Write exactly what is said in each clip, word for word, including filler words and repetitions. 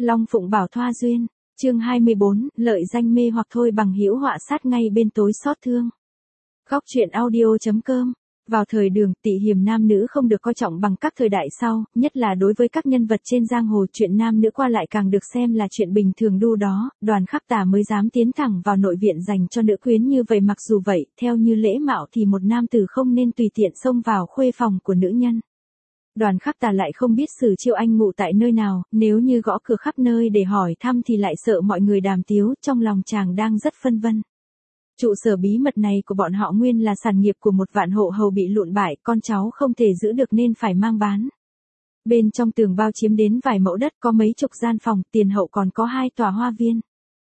Long Phụng Bảo Thoa Duyên, chương hai mươi bốn, lợi danh mê hoặc thôi bằng hữu họa sát ngay bên tối xót thương. Góc truyện audio.com. Vào thời Đường, tị hiềm nam nữ không được coi trọng bằng các thời đại sau, nhất là đối với các nhân vật trên giang hồ, chuyện nam nữ qua lại càng được xem là chuyện bình thường đu đó, Đoàn Khắc Tà mới dám tiến thẳng vào nội viện dành cho nữ quyến như vậy. Mặc dù vậy, theo như lễ mạo thì một nam tử không nên tùy tiện xông vào khuê phòng của nữ nhân. Đoàn Khắc Tà lại không biết Sử Chiêu Anh ngụ tại nơi nào, nếu như gõ cửa khắp nơi để hỏi thăm thì lại sợ mọi người đàm tiếu, trong lòng chàng đang rất phân vân. Trụ sở bí mật này của bọn họ nguyên là sản nghiệp của một vạn hộ hầu bị lụn bại, con cháu không thể giữ được nên phải mang bán. Bên trong tường bao chiếm đến vài mẫu đất, có mấy chục gian phòng, tiền hậu còn có hai tòa hoa viên.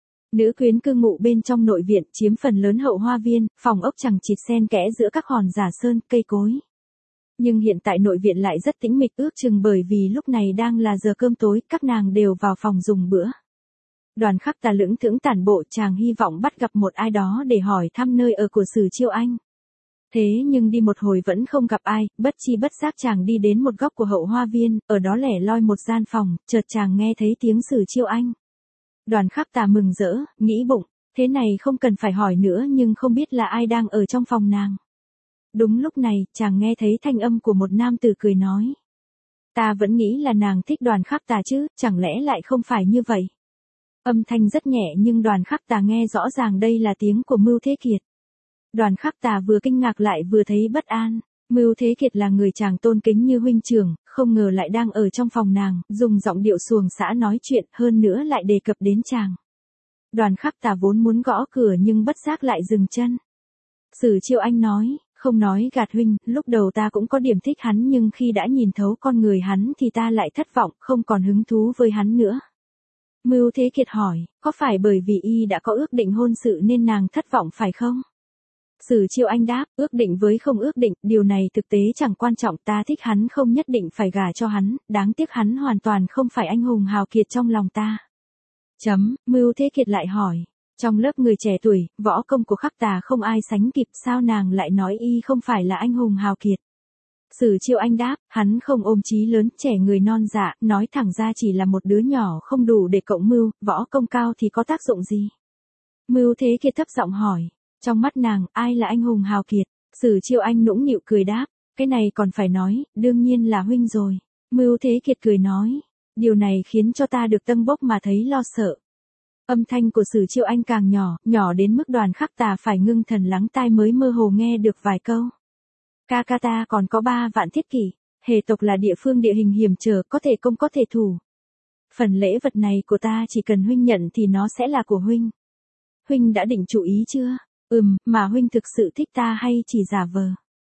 Nữ quyến cư ngụ bên trong nội viện, chiếm phần lớn hậu hoa viên, phòng ốc chằng chịt xen kẽ giữa các hòn giả sơn, cây cối. Nhưng hiện tại nội viện lại rất tĩnh mịch, ước chừng bởi vì lúc này đang là giờ cơm tối, các nàng đều vào phòng dùng bữa. Đoàn Khắc Tà lững thững tản bộ, chàng hy vọng bắt gặp một ai đó để hỏi thăm nơi ở của Sử Chiêu Anh. Thế nhưng đi một hồi vẫn không gặp ai, bất chi bất giác chàng đi đến một góc của hậu hoa viên, ở đó lẻ loi một gian phòng, chợt chàng nghe thấy tiếng Sử Chiêu Anh. Đoàn Khắc Tà mừng rỡ, nghĩ bụng, thế này không cần phải hỏi nữa, nhưng không biết là ai đang ở trong phòng nàng. Đúng lúc này, chàng nghe thấy thanh âm của một nam tử cười nói. Ta vẫn nghĩ là nàng thích Đoàn Khắc Tà chứ, chẳng lẽ lại không phải như vậy? Âm thanh rất nhẹ nhưng Đoàn Khắc Tà nghe rõ ràng đây là tiếng của Mưu Thế Kiệt. Đoàn Khắc Tà vừa kinh ngạc lại vừa thấy bất an. Mưu Thế Kiệt là người chàng tôn kính như huynh trưởng, không ngờ lại đang ở trong phòng nàng, dùng giọng điệu xuồng xã nói chuyện, hơn nữa lại đề cập đến chàng. Đoàn Khắc Tà vốn muốn gõ cửa nhưng bất giác lại dừng chân. Sử Chiêu Anh nói, không nói gạt huynh, lúc đầu ta cũng có điểm thích hắn nhưng khi đã nhìn thấu con người hắn thì ta lại thất vọng, không còn hứng thú với hắn nữa. Mưu Thế Kiệt hỏi, có phải bởi vì y đã có ước định hôn sự nên nàng thất vọng phải không? Sử Chiêu Anh đáp, ước định với không ước định, điều này thực tế chẳng quan trọng, ta thích hắn không nhất định phải gả cho hắn, đáng tiếc hắn hoàn toàn không phải anh hùng hào kiệt trong lòng ta. Chấm, Mưu Thế Kiệt lại hỏi, trong lớp người trẻ tuổi, võ công của Khắc Tà không ai sánh kịp, sao nàng lại nói y không phải là anh hùng hào kiệt? Sử Chiêu Anh đáp, hắn không ôm chí lớn, trẻ người non dạ, nói thẳng ra chỉ là một đứa nhỏ không đủ để cộng mưu, võ công cao thì có tác dụng gì? Mưu Thế Kiệt thấp giọng hỏi, trong mắt nàng, ai là anh hùng hào kiệt? Sử Chiêu Anh nũng nịu cười đáp, cái này còn phải nói, đương nhiên là huynh rồi. Mưu Thế Kiệt cười nói, điều này khiến cho ta được tâng bốc mà thấy lo sợ. Âm thanh của Sử Chiêu Anh càng nhỏ, nhỏ đến mức Đoàn Khắc Tà phải ngưng thần lắng tai mới mơ hồ nghe được vài câu. Ca ca ta còn có ba vạn thiết kỷ, hề tộc là địa phương địa hình hiểm trở, có thể công có thể thủ. Phần lễ vật này của ta chỉ cần huynh nhận thì nó sẽ là của huynh. Huynh đã định chủ ý chưa? Ừm, mà huynh thực sự thích ta hay chỉ giả vờ?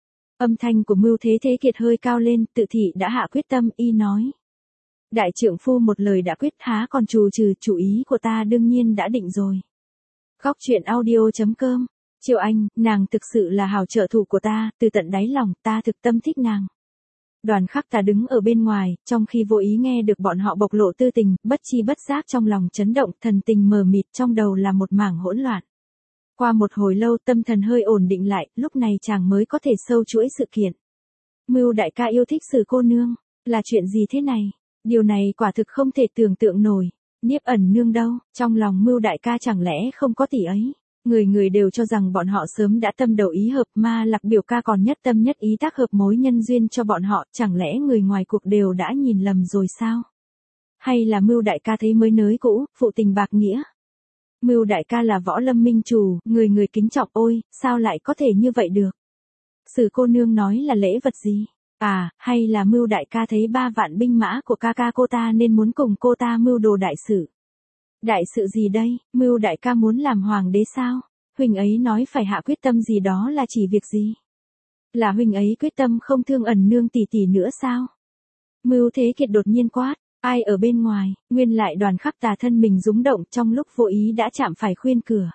Âm thanh của Mưu Thế Thế Kiệt hơi cao lên, tự thị đã hạ quyết tâm, y nói. Đại trượng phu một lời đã quyết, há còn trù trừ, chủ ý của ta đương nhiên đã định rồi. Góc truyện audio.com. Chiêu Anh, nàng thực sự là hảo trợ thủ của ta, từ tận đáy lòng, ta thực tâm thích nàng. Đoàn Khắc Tà đứng ở bên ngoài, trong khi vô ý nghe được bọn họ bộc lộ tư tình, bất chi bất giác trong lòng chấn động, thần tình mờ mịt, trong đầu là một mảng hỗn loạn. Qua một hồi lâu tâm thần hơi ổn định lại, lúc này chàng mới có thể sâu chuỗi sự kiện. Mưu đại ca yêu thích Sử cô nương, là chuyện gì thế này? Điều này quả thực không thể tưởng tượng nổi. Nhiếp Ẩn Nương đâu, trong lòng Mưu đại ca chẳng lẽ không có tỷ ấy? Người người đều cho rằng bọn họ sớm đã tâm đầu ý hợp, Ma Lạc biểu ca còn nhất tâm nhất ý tác hợp mối nhân duyên cho bọn họ, chẳng lẽ người ngoài cuộc đều đã nhìn lầm rồi sao? Hay là Mưu đại ca thấy mới nới cũ, phụ tình bạc nghĩa? Mưu đại ca là võ lâm minh chủ, người người kính trọng, ôi, sao lại có thể như vậy được? Sử cô nương nói là lễ vật gì? À, hay là Mưu đại ca thấy ba vạn binh mã của ca ca cô ta nên muốn cùng cô ta mưu đồ đại sự? Đại sự gì đây? Mưu đại ca muốn làm hoàng đế sao? Huynh ấy nói phải hạ quyết tâm gì đó là chỉ việc gì? Là huynh ấy quyết tâm không thương Ẩn Nương tỷ tỷ nữa sao? Mưu Thế Kiệt đột nhiên quát, ai ở bên ngoài? Nguyên lại Đoàn Khắc Tà thân mình rúng động, trong lúc vô ý đã chạm phải khuyên cửa.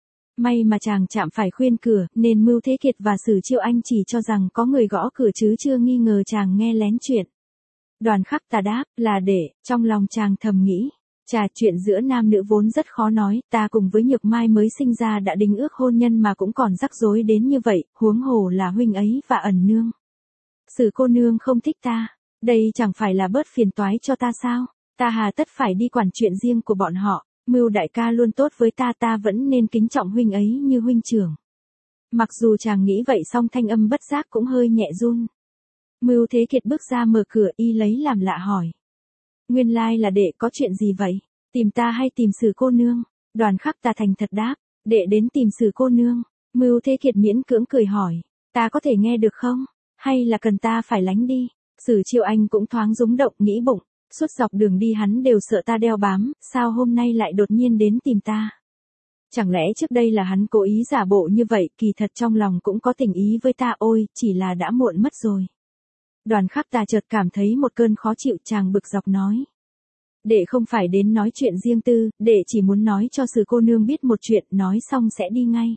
May mà chàng chạm phải khuyên cửa, nên Mưu Thế Kiệt và Sử Chiêu Anh chỉ cho rằng có người gõ cửa chứ chưa nghi ngờ chàng nghe lén chuyện. Đoàn Khắc Tà đáp, là để, trong lòng chàng thầm nghĩ. Chà, chuyện giữa nam nữ vốn rất khó nói, ta cùng với Nhược Mai mới sinh ra đã đính ước hôn nhân mà cũng còn rắc rối đến như vậy, huống hồ là huynh ấy và Ẩn Nương. Sử cô nương không thích ta, đây chẳng phải là bớt phiền toái cho ta sao? Ta hà tất phải đi quản chuyện riêng của bọn họ, Mưu đại ca luôn tốt với ta, ta vẫn nên kính trọng huynh ấy như huynh trưởng. Mặc dù chàng nghĩ vậy song thanh âm bất giác cũng hơi nhẹ run. Mưu Thế Kiệt bước ra mở cửa, y lấy làm lạ hỏi. Nguyên lai là đệ, có chuyện gì vậy? Tìm ta hay tìm Sử cô nương? Đoàn Khắc Tà thành thật đáp, đệ đến tìm Sử cô nương. Mưu Thế Kiệt miễn cưỡng cười hỏi, ta có thể nghe được không? Hay là cần ta phải lánh đi? Sử Chiêu Anh cũng thoáng rúng động, nghĩ bụng, suốt dọc đường đi hắn đều sợ ta đeo bám, sao hôm nay lại đột nhiên đến tìm ta? Chẳng lẽ trước đây là hắn cố ý giả bộ như vậy, kỳ thật trong lòng cũng có tình ý với ta, ôi, chỉ là đã muộn mất rồi. Đoàn Khắc Tà chợt cảm thấy một cơn khó chịu, chàng bực dọc nói. Đệ không phải đến nói chuyện riêng tư, đệ chỉ muốn nói cho Sử cô nương biết một chuyện, nói xong sẽ đi ngay.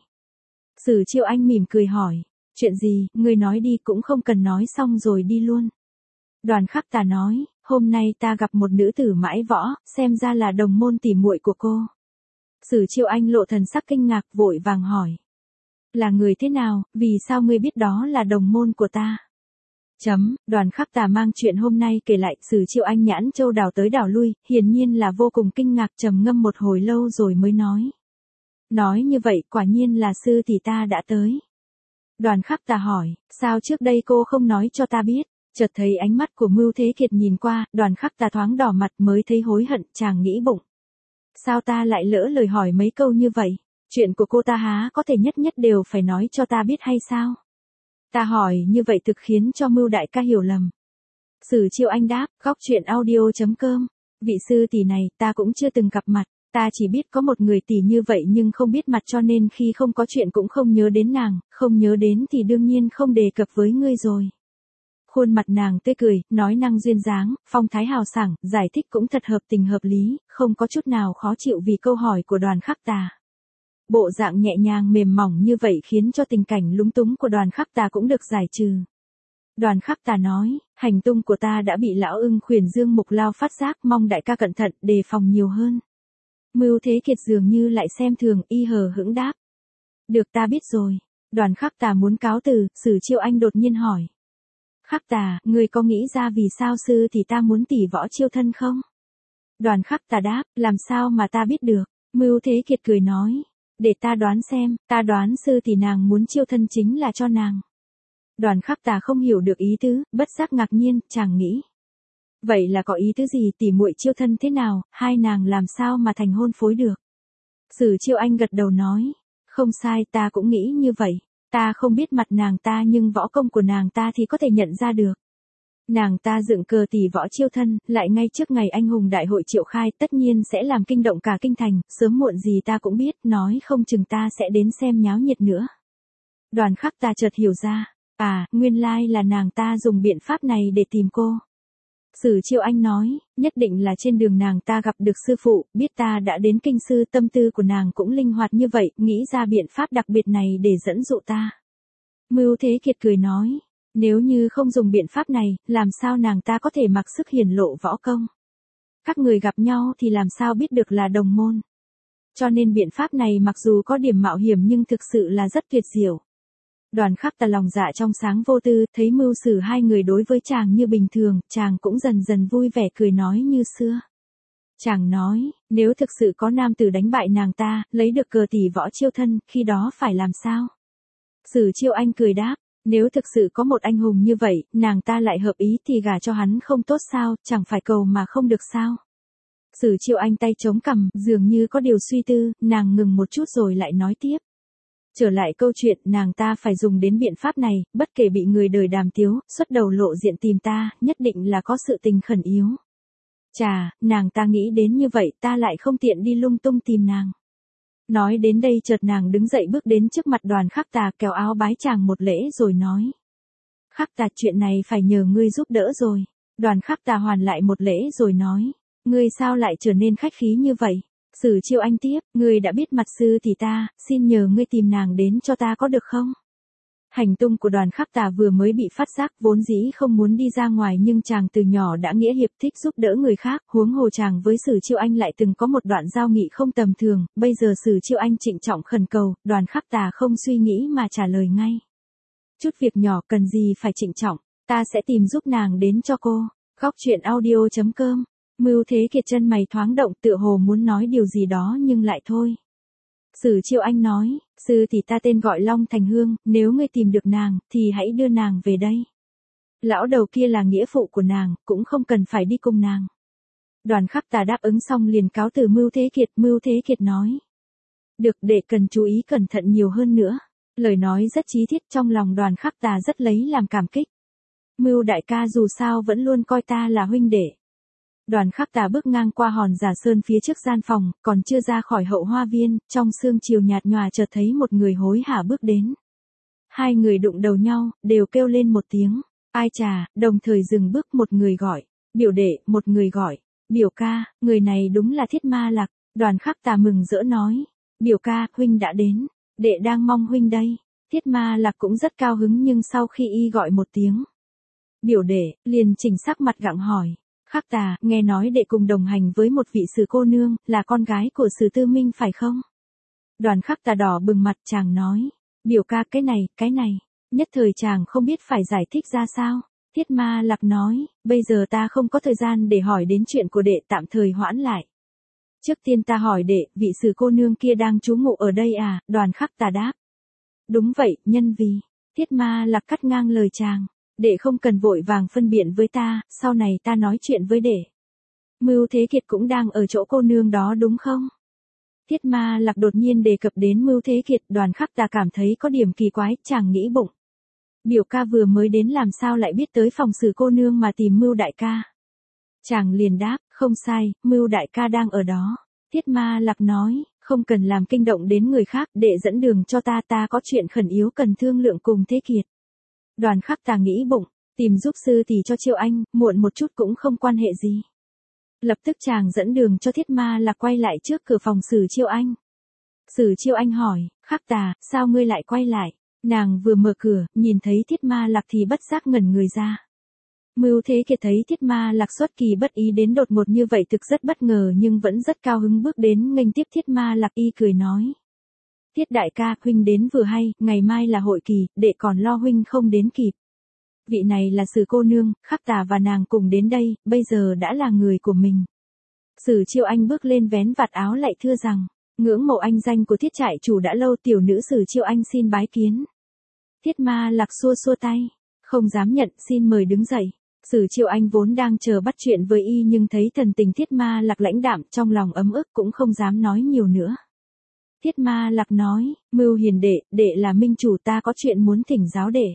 Sử Chiêu Anh mỉm cười hỏi, chuyện gì, ngươi nói đi, cũng không cần nói xong rồi đi luôn. Đoàn Khắc Tà nói, hôm nay ta gặp một nữ tử mãi võ, xem ra là đồng môn tỉ muội của cô. Sử Chiêu Anh lộ thần sắc kinh ngạc, vội vàng hỏi. Là người thế nào, vì sao ngươi biết đó là đồng môn của ta? Chấm, Đoàn Khắc Tà mang chuyện hôm nay kể lại, Sử Chiêu Anh nhãn châu đảo tới đảo lui, hiển nhiên là vô cùng kinh ngạc, trầm ngâm một hồi lâu rồi mới nói. Nói như vậy, quả nhiên là sư tỷ ta đã tới. Đoàn Khắc Tà hỏi, sao trước đây cô không nói cho ta biết? Chợt thấy ánh mắt của Mưu Thế Kiệt nhìn qua, Đoàn Khắc Tà thoáng đỏ mặt, mới thấy hối hận, chàng nghĩ bụng. Sao ta lại lỡ lời hỏi mấy câu như vậy? Chuyện của cô ta há có thể nhất nhất đều phải nói cho ta biết hay sao? Ta hỏi như vậy thực khiến cho Mưu đại ca hiểu lầm. Sử Chiêu Anh đáp, góc truyện audio chấm com. Vị sư tỷ này ta cũng chưa từng gặp mặt, ta chỉ biết có một người tỷ như vậy nhưng không biết mặt, cho nên khi không có chuyện cũng không nhớ đến nàng, không nhớ đến thì đương nhiên không đề cập với ngươi rồi. Khuôn mặt nàng tươi cười, nói năng duyên dáng, phong thái hào sảng, giải thích cũng thật hợp tình hợp lý, không có chút nào khó chịu vì câu hỏi của Đoàn Khắc Tà. Bộ dạng nhẹ nhàng mềm mỏng như vậy khiến cho tình cảnh lúng túng của Đoàn Khắc Tà cũng được giải trừ. Đoàn Khắc Tà nói, hành tung của ta đã bị lão ưng khuyển Dương Mục Lao phát giác, mong đại ca cẩn thận, đề phòng nhiều hơn. Mưu Thế Kiệt dường như lại xem thường, y hờ hững đáp. Được, ta biết rồi. Đoàn Khắc Tà muốn cáo từ, Sử Chiêu Anh đột nhiên hỏi. Khắc Tà, ngươi có nghĩ ra vì sao sư thì ta muốn tỷ võ chiêu thân không? Đoàn Khắc Tà đáp, làm sao mà ta biết được? Mưu Thế Kiệt cười nói, để ta đoán xem, ta đoán sư thì nàng muốn chiêu thân chính là cho nàng. Đoàn Khắc Tà không hiểu được ý tứ, bất giác ngạc nhiên, chàng nghĩ. Vậy là có ý tứ gì, tỷ muội chiêu thân thế nào, hai nàng làm sao mà thành hôn phối được? Sử Chiêu Anh gật đầu nói, không sai, ta cũng nghĩ như vậy. Ta không biết mặt nàng ta nhưng võ công của nàng ta thì có thể nhận ra được. Nàng ta dựng cờ tỷ võ chiêu thân, lại ngay trước ngày anh hùng đại hội triệu khai, tất nhiên sẽ làm kinh động cả kinh thành, sớm muộn gì ta cũng biết, nói không chừng ta sẽ đến xem nháo nhiệt nữa. Đoàn Khắc Tà chợt hiểu ra, à, nguyên lai là nàng ta dùng biện pháp này để tìm cô. Sử Chiêu Anh nói, nhất định là trên đường nàng ta gặp được sư phụ, biết ta đã đến kinh sư, tâm tư của nàng cũng linh hoạt như vậy, nghĩ ra biện pháp đặc biệt này để dẫn dụ ta. Mưu Thế Kiệt cười nói, nếu như không dùng biện pháp này, làm sao nàng ta có thể mặc sức hiển lộ võ công? Các người gặp nhau thì làm sao biết được là đồng môn? Cho nên biện pháp này mặc dù có điểm mạo hiểm nhưng thực sự là rất tuyệt diệu. Đoàn Khắc Tà lòng dạ trong sáng vô tư, thấy mưu sử hai người đối với chàng như bình thường, chàng cũng dần dần vui vẻ cười nói như xưa. Chàng nói, nếu thực sự có nam tử đánh bại nàng ta, lấy được cờ tỷ võ chiêu thân, khi đó phải làm sao? Sử Chiêu Anh cười đáp, nếu thực sự có một anh hùng như vậy, nàng ta lại hợp ý thì gả cho hắn không tốt sao, chẳng phải cầu mà không được sao? Sử Chiêu Anh tay chống cằm, dường như có điều suy tư, nàng ngừng một chút rồi lại nói tiếp. Trở lại câu chuyện, nàng ta phải dùng đến biện pháp này, bất kể bị người đời đàm tiếu, xuất đầu lộ diện tìm ta, nhất định là có sự tình khẩn yếu. Chà, nàng ta nghĩ đến như vậy, ta lại không tiện đi lung tung tìm nàng. Nói đến đây chợt nàng đứng dậy bước đến trước mặt Đoàn Khắc Tà, kéo áo bái chàng một lễ rồi nói. Khắc Tà, chuyện này phải nhờ ngươi giúp đỡ rồi. Đoàn Khắc Tà hoàn lại một lễ rồi nói. Ngươi sao lại trở nên khách khí như vậy? Sử Chiêu Anh tiếp, ngươi đã biết mặt sư thì ta, xin nhờ ngươi tìm nàng đến cho ta có được không? Hành tung của Đoàn Khắc Tà vừa mới bị phát giác, vốn dĩ không muốn đi ra ngoài nhưng chàng từ nhỏ đã nghĩa hiệp, thích giúp đỡ người khác, huống hồ chàng với Sử Chiêu Anh lại từng có một đoạn giao nghị không tầm thường, bây giờ Sử Chiêu Anh trịnh trọng khẩn cầu, Đoàn Khắc Tà không suy nghĩ mà trả lời ngay. Chút việc nhỏ cần gì phải trịnh trọng, ta sẽ tìm giúp nàng đến cho cô. Góc truyện audio chấm com Mưu Thế Kiệt chân mày thoáng động tựa hồ muốn nói điều gì đó nhưng lại thôi. Sử Chiêu Anh nói, sư thì ta tên gọi Long Thành Hương, nếu ngươi tìm được nàng, thì hãy đưa nàng về đây. Lão đầu kia là nghĩa phụ của nàng, cũng không cần phải đi cùng nàng. Đoàn Khắc Tà đáp ứng xong liền cáo từ Mưu Thế Kiệt. Mưu Thế Kiệt nói, được, đệ cần chú ý cẩn thận nhiều hơn nữa. Lời nói rất chí thiết, trong lòng Đoàn Khắc Tà rất lấy làm cảm kích. Mưu đại ca dù sao vẫn luôn coi ta là huynh đệ. Đoàn Khắc Tà bước ngang qua hòn giả sơn phía trước gian phòng, còn chưa ra khỏi hậu hoa viên, trong sương chiều nhạt nhòa chợt thấy một người hối hả bước đến. Hai người đụng đầu nhau, đều kêu lên một tiếng, ai chà, đồng thời dừng bước, một người gọi, biểu đệ, một người gọi, biểu ca, người này đúng là Thiết Ma Lạc. Đoàn Khắc Tà mừng rỡ nói, biểu ca, huynh đã đến, đệ đang mong huynh đây. Thiết Ma Lạc cũng rất cao hứng nhưng sau khi y gọi một tiếng, biểu đệ, liền chỉnh sắc mặt gặng hỏi. Khắc Tà, nghe nói đệ cùng đồng hành với một vị Sử cô nương, là con gái của Sử Tư Minh phải không? Đoàn Khắc Tà đỏ bừng mặt, chàng nói, biểu ca, cái này, cái này, nhất thời chàng không biết phải giải thích ra sao. Thiết Ma Lạc nói, bây giờ ta không có thời gian để hỏi đến chuyện của đệ, tạm thời hoãn lại. Trước tiên ta hỏi đệ, vị Sử cô nương kia đang trú ngụ ở đây à? Đoàn Khắc Tà đáp, đúng vậy, nhân vì. Thiết Ma Lạc cắt ngang lời chàng, đệ không cần vội vàng phân biện với ta, sau này ta nói chuyện với đệ. Mưu Thế Kiệt cũng đang ở chỗ cô nương đó đúng không? Thiết Ma Lạc đột nhiên đề cập đến Mưu Thế Kiệt. Đoàn Khắc Tà cảm thấy có điểm kỳ quái, chàng nghĩ bụng, biểu ca vừa mới đến làm sao lại biết tới phòng Sử cô nương mà tìm Mưu đại ca. Chàng liền đáp, không sai, Mưu đại ca đang ở đó. Thiết Ma Lạc nói, không cần làm kinh động đến người khác, đệ dẫn đường cho ta, ta có chuyện khẩn yếu cần thương lượng cùng Thế Kiệt. Đoàn Khắc Tà nghĩ bụng, tìm giúp sư thì cho Chiêu Anh, muộn một chút cũng không quan hệ gì. Lập tức chàng dẫn đường cho Thiết Ma Lạc quay lại trước cửa phòng Sử Chiêu Anh. Sử Chiêu Anh hỏi, Khắc Tà, sao ngươi lại quay lại? Nàng vừa mở cửa, nhìn thấy Thiết Ma Lạc thì bất giác ngẩn người ra. Mưu Thế Kiệt thấy Thiết Ma Lạc xuất kỳ bất ý đến đột ngột như vậy thực rất bất ngờ nhưng vẫn rất cao hứng bước đến nghênh tiếp Thiết Ma Lạc. Y cười nói, Thiết đại ca, huynh đến vừa hay, ngày mai là hội kỳ, đệ còn lo huynh không đến kịp. Vị này là Sử cô nương, Khắc Tà và nàng cùng đến đây, bây giờ đã là người của mình. Sử Chiêu Anh bước lên vén vạt áo lạy thưa rằng, ngưỡng mộ anh danh của Thiết trại chủ đã lâu, tiểu nữ Sử Chiêu Anh xin bái kiến. Thiết Ma Lạc xua xua tay, không dám nhận, xin mời đứng dậy. Sử Chiêu Anh vốn đang chờ bắt chuyện với y nhưng thấy thần tình Thiết Ma Lạc lãnh đạm, trong lòng ấm ức cũng không dám nói nhiều nữa. Thiết Ma Lạc nói, Mưu hiền đệ, đệ là minh chủ, ta có chuyện muốn thỉnh giáo đệ.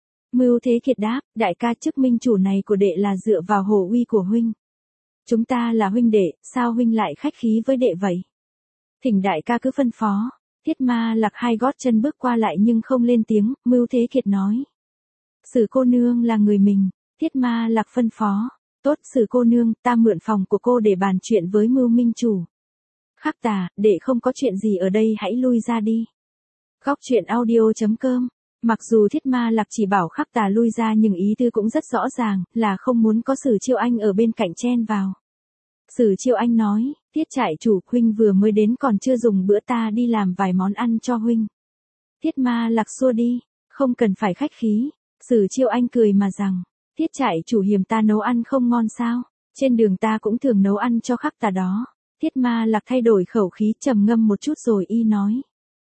Mưu Thế Kiệt đáp, đại ca, chức minh chủ này của đệ là dựa vào hổ uy của huynh. Chúng ta là huynh đệ, sao huynh lại khách khí với đệ vậy? Thỉnh đại ca cứ phân phó. Thiết Ma Lạc hai gót chân bước qua lại nhưng không lên tiếng. Mưu Thế Kiệt nói, Sử cô nương là người mình. Thiết Ma Lạc phân phó, tốt, Sử cô nương, ta mượn phòng của cô để bàn chuyện với Mưu minh chủ. Khắc Tà, đệ không có chuyện gì ở đây, hãy lui ra đi. Góc truyện audio chấm com. Mặc dù Thiết Ma Lạc chỉ bảo Khắc Tà lui ra nhưng ý tư cũng rất rõ ràng, là không muốn có Sử Chiêu Anh ở bên cạnh chen vào. Sử Chiêu Anh nói, Thiết trại chủ, huynh vừa mới đến còn chưa dùng bữa, ta đi làm vài món ăn cho huynh. Thiết Ma Lạc xua đi, không cần phải khách khí. Sử Chiêu Anh cười mà rằng, Thiết trại chủ hiềm ta nấu ăn không ngon sao? Trên đường ta cũng thường nấu ăn cho Khắc Tà đó. Thiết Ma Lạc thay đổi khẩu khí, trầm ngâm một chút rồi y nói,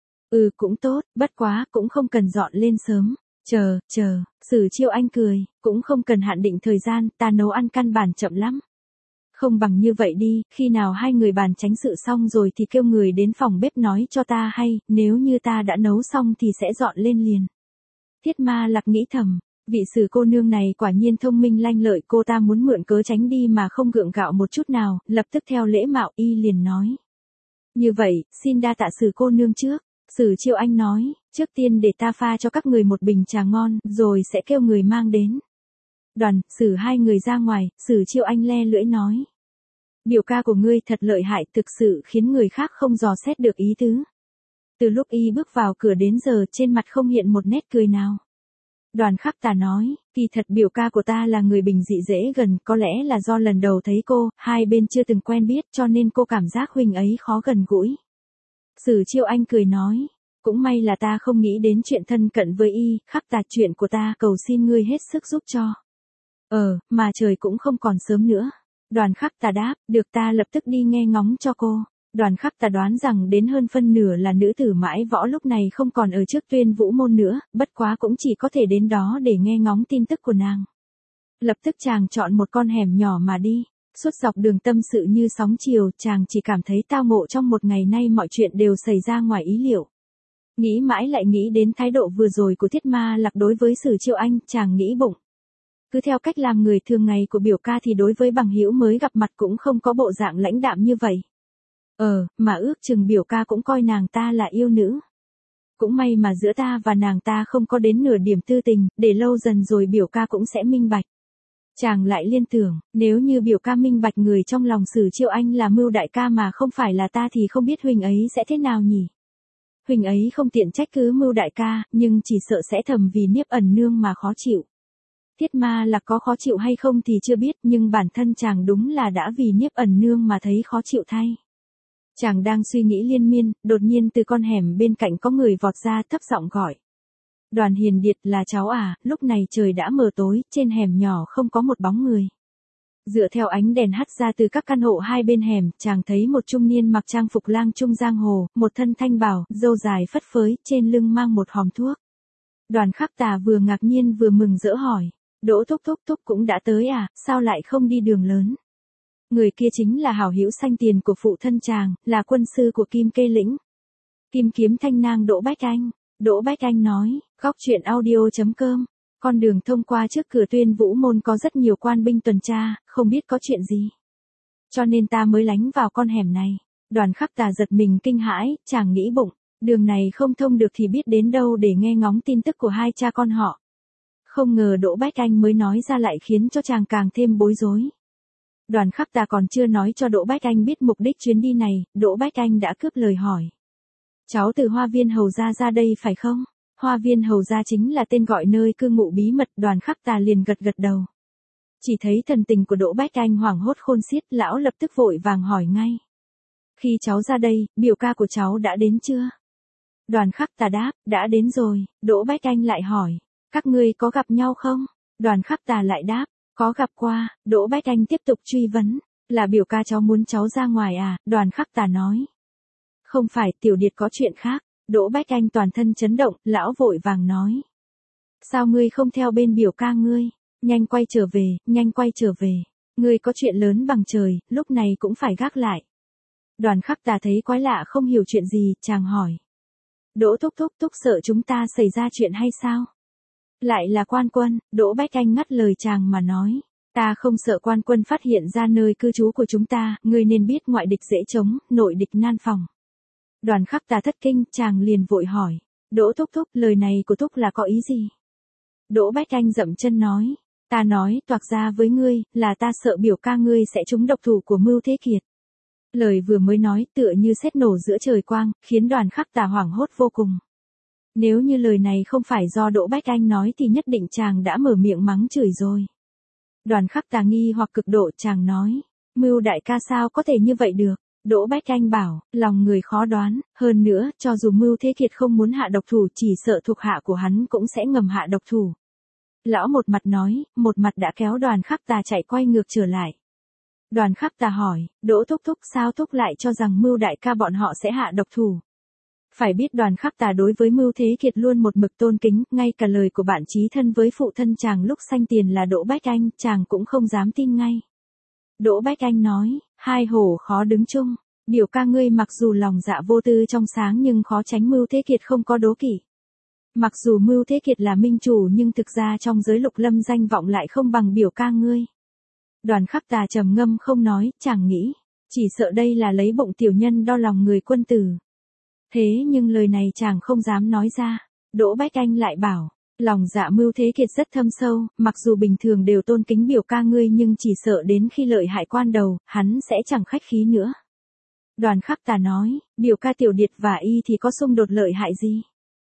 ừ cũng tốt, bất quá cũng không cần dọn lên sớm. Chờ, chờ, Sử Chiêu Anh cười, cũng không cần hạn định thời gian, ta nấu ăn căn bản chậm lắm. Không bằng như vậy đi, khi nào hai người bàn tránh sự xong rồi thì kêu người đến phòng bếp nói cho ta hay, nếu như ta đã nấu xong thì sẽ dọn lên liền. Thiết Ma Lạc nghĩ thầm, vị Sử cô nương này quả nhiên thông minh lanh lợi, cô ta muốn mượn cớ tránh đi mà không gượng gạo một chút nào, lập tức theo lễ mạo y liền nói. Như vậy, xin đa tạ Sử cô nương trước. Sử Chiêu Anh nói, trước tiên để ta pha cho các người một bình trà ngon, rồi sẽ kêu người mang đến. Đoàn, Sử hai người ra ngoài, Sử Chiêu Anh le lưỡi nói, biểu ca của ngươi thật lợi hại, thực sự khiến người khác không dò xét được ý tứ. Từ lúc y bước vào cửa đến giờ trên mặt không hiện một nét cười nào. Đoàn Khắc Tà nói, kỳ thật biểu ca của ta là người bình dị dễ gần, có lẽ là do lần đầu thấy cô, hai bên chưa từng quen biết cho nên cô cảm giác huynh ấy khó gần gũi. Sử Chiêu Anh cười nói, cũng may là ta không nghĩ đến chuyện thân cận với y, Khắc Tà, chuyện của ta cầu xin ngươi hết sức giúp cho. Ờ, mà trời cũng không còn sớm nữa. Đoàn Khắc Tà đáp, được ta lập tức đi nghe ngóng cho cô. Đoàn Khắc Tà đoán rằng đến hơn phân nửa là nữ tử Mãi Võ lúc này không còn ở trước Tuyên Vũ Môn nữa, bất quá cũng chỉ có thể đến đó để nghe ngóng tin tức của nàng. Lập tức chàng chọn một con hẻm nhỏ mà đi. Suốt dọc đường tâm sự như sóng chiều, chàng chỉ cảm thấy tao ngộ trong một ngày nay mọi chuyện đều xảy ra ngoài ý liệu. Nghĩ mãi lại nghĩ đến thái độ vừa rồi của Thiết Ma Lạc đối với Sử Chiêu Anh, chàng nghĩ bụng. Cứ theo cách làm người thường ngày của biểu ca thì đối với bằng hữu mới gặp mặt cũng không có bộ dạng lãnh đạm như vậy. Ờ, mà ước chừng biểu ca cũng coi nàng ta là yêu nữ. Cũng may mà giữa ta và nàng ta không có đến nửa điểm tư tình, để lâu dần rồi biểu ca cũng sẽ minh bạch. Chàng lại liên tưởng, nếu như biểu ca minh bạch người trong lòng Sử Chiêu Anh là Mưu đại ca mà không phải là ta thì không biết huynh ấy sẽ thế nào nhỉ? Huynh ấy không tiện trách cứ Mưu đại ca, nhưng chỉ sợ sẽ thầm vì Niếp Ẩn Nương mà khó chịu. Thiết Ma Lạc có khó chịu hay không thì chưa biết, nhưng bản thân chàng đúng là đã vì Niếp Ẩn Nương mà thấy khó chịu thay. Chàng đang suy nghĩ liên miên, đột nhiên từ con hẻm bên cạnh có người vọt ra thấp giọng gọi. Đoàn Hiền Điệt, là cháu à? Lúc này trời đã mờ tối, trên hẻm nhỏ không có một bóng người. Dựa theo ánh đèn hắt ra từ các căn hộ hai bên hẻm, chàng thấy một trung niên mặc trang phục lang trung giang hồ, một thân thanh bào, râu dài phất phới, trên lưng mang một hòm thuốc. Đoàn Khắc Tà vừa ngạc nhiên vừa mừng rỡ hỏi, Đỗ thúc thúc thúc cũng đã tới à, sao lại không đi đường lớn? Người kia chính là hảo hữu sanh tiền của phụ thân chàng, là quân sư của Kim Kê Lĩnh. Kim Kiếm Thanh Nang Đỗ Bách Anh. Đỗ Bách Anh nói, góc truyện audio chấm com, con đường thông qua trước cửa Tuyên Vũ Môn có rất nhiều quan binh tuần tra, không biết có chuyện gì. Cho nên ta mới lánh vào con hẻm này. Đoàn Khắc Tà giật mình kinh hãi, chàng nghĩ bụng, đường này không thông được thì biết đến đâu để nghe ngóng tin tức của hai cha con họ. Không ngờ Đỗ Bách Anh mới nói ra lại khiến cho chàng càng thêm bối rối. Đoàn Khắc Tà còn chưa nói cho Đỗ Bách Anh biết mục đích chuyến đi này, Đỗ Bách Anh đã cướp lời hỏi. Cháu từ Hoa Viên Hầu Gia ra đây phải không? Hoa Viên Hầu Gia chính là tên gọi nơi cư ngụ bí mật. Đoàn Khắc Tà liền gật gật đầu. Chỉ thấy thần tình của Đỗ Bách Anh hoảng hốt khôn xiết, lão lập tức vội vàng hỏi ngay. Khi cháu ra đây, biểu ca của cháu đã đến chưa? Đoàn Khắc Tà đáp, đã đến rồi. Đỗ Bách Anh lại hỏi, các ngươi có gặp nhau không? Đoàn Khắc Tà lại đáp, có gặp qua. Đỗ Bách Anh tiếp tục truy vấn, là biểu ca cháu muốn cháu ra ngoài à? Đoàn Khắc Tà nói, không phải, Tiểu Điệt có chuyện khác. Đỗ Bách Anh toàn thân chấn động, lão vội vàng nói. Sao ngươi không theo bên biểu ca ngươi? Nhanh quay trở về, nhanh quay trở về. Ngươi có chuyện lớn bằng trời, lúc này cũng phải gác lại. Đoàn Khắc Tà thấy quái lạ không hiểu chuyện gì, chàng hỏi. Đỗ thúc thúc thúc sợ chúng ta xảy ra chuyện hay sao? Lại là Quan Quân. Đỗ Bách Anh ngắt lời chàng mà nói. Ta không sợ Quan Quân phát hiện ra nơi cư trú của chúng ta, ngươi nên biết ngoại địch dễ chống, nội địch nan phòng. Đoàn Khắc Tà thất kinh, chàng liền vội hỏi. Đỗ thúc thúc, lời này của thúc là có ý gì? Đỗ Bách Anh dậm chân nói. Ta nói toạc ra với ngươi, là ta sợ biểu ca ngươi sẽ trúng độc thủ của Mưu Thế Kiệt. Lời vừa mới nói tựa như sét nổ giữa trời quang, khiến Đoàn Khắc Tà hoảng hốt vô cùng. Nếu như lời này không phải do Đỗ Bách Anh nói thì nhất định chàng đã mở miệng mắng chửi rồi. Đoàn Khắc Tà nghi hoặc cực độ, chàng nói. Mưu đại ca sao có thể như vậy được? Đỗ Bách Anh bảo, lòng người khó đoán, hơn nữa, cho dù Mưu Thế Kiệt không muốn hạ độc thủ chỉ sợ thuộc hạ của hắn cũng sẽ ngầm hạ độc thủ. Lão một mặt nói, một mặt đã kéo Đoàn Khắc Tà chạy quay ngược trở lại. Đoàn Khắc Tà hỏi, Đỗ thúc thúc sao thúc lại cho rằng Mưu đại ca bọn họ sẽ hạ độc thủ? Phải biết Đoàn Khắc Tà đối với Mưu Thế Kiệt luôn một mực tôn kính, ngay cả lời của bạn chí thân với phụ thân chàng lúc sanh tiền là Đỗ Bách Anh, chàng cũng không dám tin ngay. Đỗ Bách Anh nói, hai hổ khó đứng chung, biểu ca ngươi mặc dù lòng dạ vô tư trong sáng nhưng khó tránh Mưu Thế Kiệt không có đố kỵ. Mặc dù Mưu Thế Kiệt là minh chủ nhưng thực ra trong giới lục lâm danh vọng lại không bằng biểu ca ngươi. Đoàn Khắc Tà trầm ngâm không nói, chàng nghĩ, chỉ sợ đây là lấy bụng tiểu nhân đo lòng người quân tử. Thế nhưng lời này chàng không dám nói ra. Đỗ Bách Anh lại bảo, lòng dạ Mưu Thế Kiệt rất thâm sâu, mặc dù bình thường đều tôn kính biểu ca ngươi nhưng chỉ sợ đến khi lợi hại quan đầu, hắn sẽ chẳng khách khí nữa. Đoàn Khắc Tà nói, biểu ca Tiểu Điệt và y thì có xung đột lợi hại gì?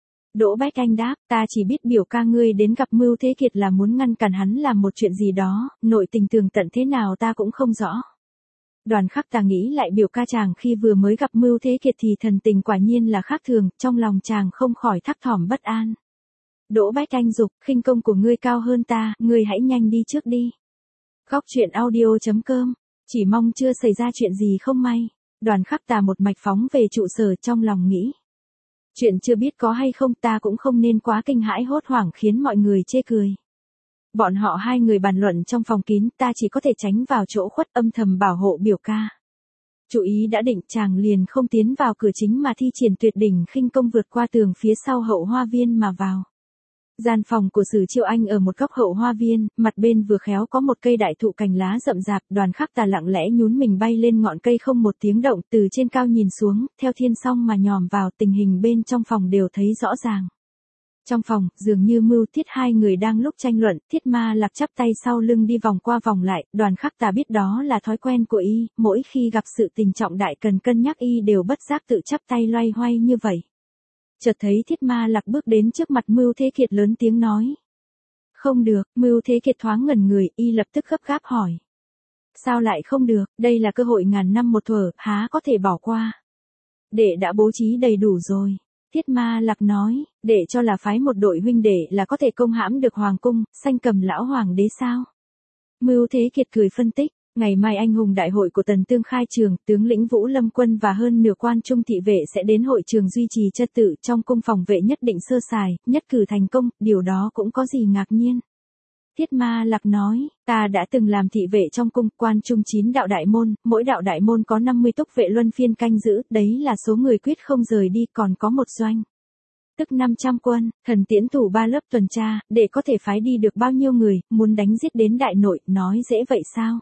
Đỗ Bách Anh đáp, ta chỉ biết biểu ca ngươi đến gặp Mưu Thế Kiệt là muốn ngăn cản hắn làm một chuyện gì đó, nội tình tường tận thế nào ta cũng không rõ. Đoàn Khắc Tà nghĩ lại biểu ca chàng khi vừa mới gặp Mưu Thế Kiệt thì thần tình quả nhiên là khác thường, trong lòng chàng không khỏi thắc thỏm bất an. Đỗ Bách Anh dục, khinh công của ngươi cao hơn ta, ngươi hãy nhanh đi trước đi. Góc truyện audio chấm com Chỉ mong chưa xảy ra chuyện gì không may. Đoàn Khắc Tà một mạch phóng về trụ sở trong lòng nghĩ. Chuyện chưa biết có hay không ta cũng không nên quá kinh hãi hốt hoảng khiến mọi người chê cười. Bọn họ hai người bàn luận trong phòng kín, ta chỉ có thể tránh vào chỗ khuất âm thầm bảo hộ biểu ca. Chủ ý đã định, chàng liền không tiến vào cửa chính mà thi triển tuyệt đỉnh khinh công vượt qua tường phía sau hậu hoa viên mà vào. Gian phòng của Sử Chiêu Anh ở một góc hậu hoa viên, mặt bên vừa khéo có một cây đại thụ cành lá rậm rạp. Đoàn Khắc Tà lặng lẽ nhún mình bay lên ngọn cây không một tiếng động, từ trên cao nhìn xuống, theo thiên song mà nhòm vào, tình hình bên trong phòng đều thấy rõ ràng. Trong phòng, dường như Mưu Thiết hai người đang lúc tranh luận, Thiết Ma Lạc chắp tay sau lưng đi vòng qua vòng lại. Đoàn Khắc Tà biết đó là thói quen của y, mỗi khi gặp sự tình trọng đại cần cân nhắc y đều bất giác tự chắp tay loay hoay như vậy. Chợt thấy Thiết Ma Lạc bước đến trước mặt Mưu Thế Kiệt lớn tiếng nói. Không được. Mưu Thế Kiệt thoáng ngẩn người, y lập tức gấp gáp hỏi. Sao lại không được, đây là cơ hội ngàn năm một thuở, há có thể bỏ qua. Đệ đã bố trí đầy đủ rồi. Thiết Ma Lạc nói, để cho là phái một đội huynh đệ là có thể công hãm được hoàng cung, sanh cầm lão hoàng đế sao? Mưu Thế Kiệt cười phân tích, ngày mai anh hùng đại hội của Tần Tương khai trường, tướng lĩnh Vũ Lâm quân và hơn nửa quan trung thị vệ sẽ đến hội trường duy trì trật tự, trong cung phòng vệ nhất định sơ sài, nhất cử thành công, điều đó cũng có gì ngạc nhiên. Thiết Ma Lạc nói, ta đã từng làm thị vệ trong cung, quan trung chín đạo đại môn, mỗi đạo đại môn có năm mươi túc vệ luân phiên canh giữ, đấy là số người quyết không rời đi, còn có một doanh. Tức năm trăm quân, thần tiễn thủ ba lớp tuần tra, để có thể phái đi được bao nhiêu người, muốn đánh giết đến đại nội, nói dễ vậy sao?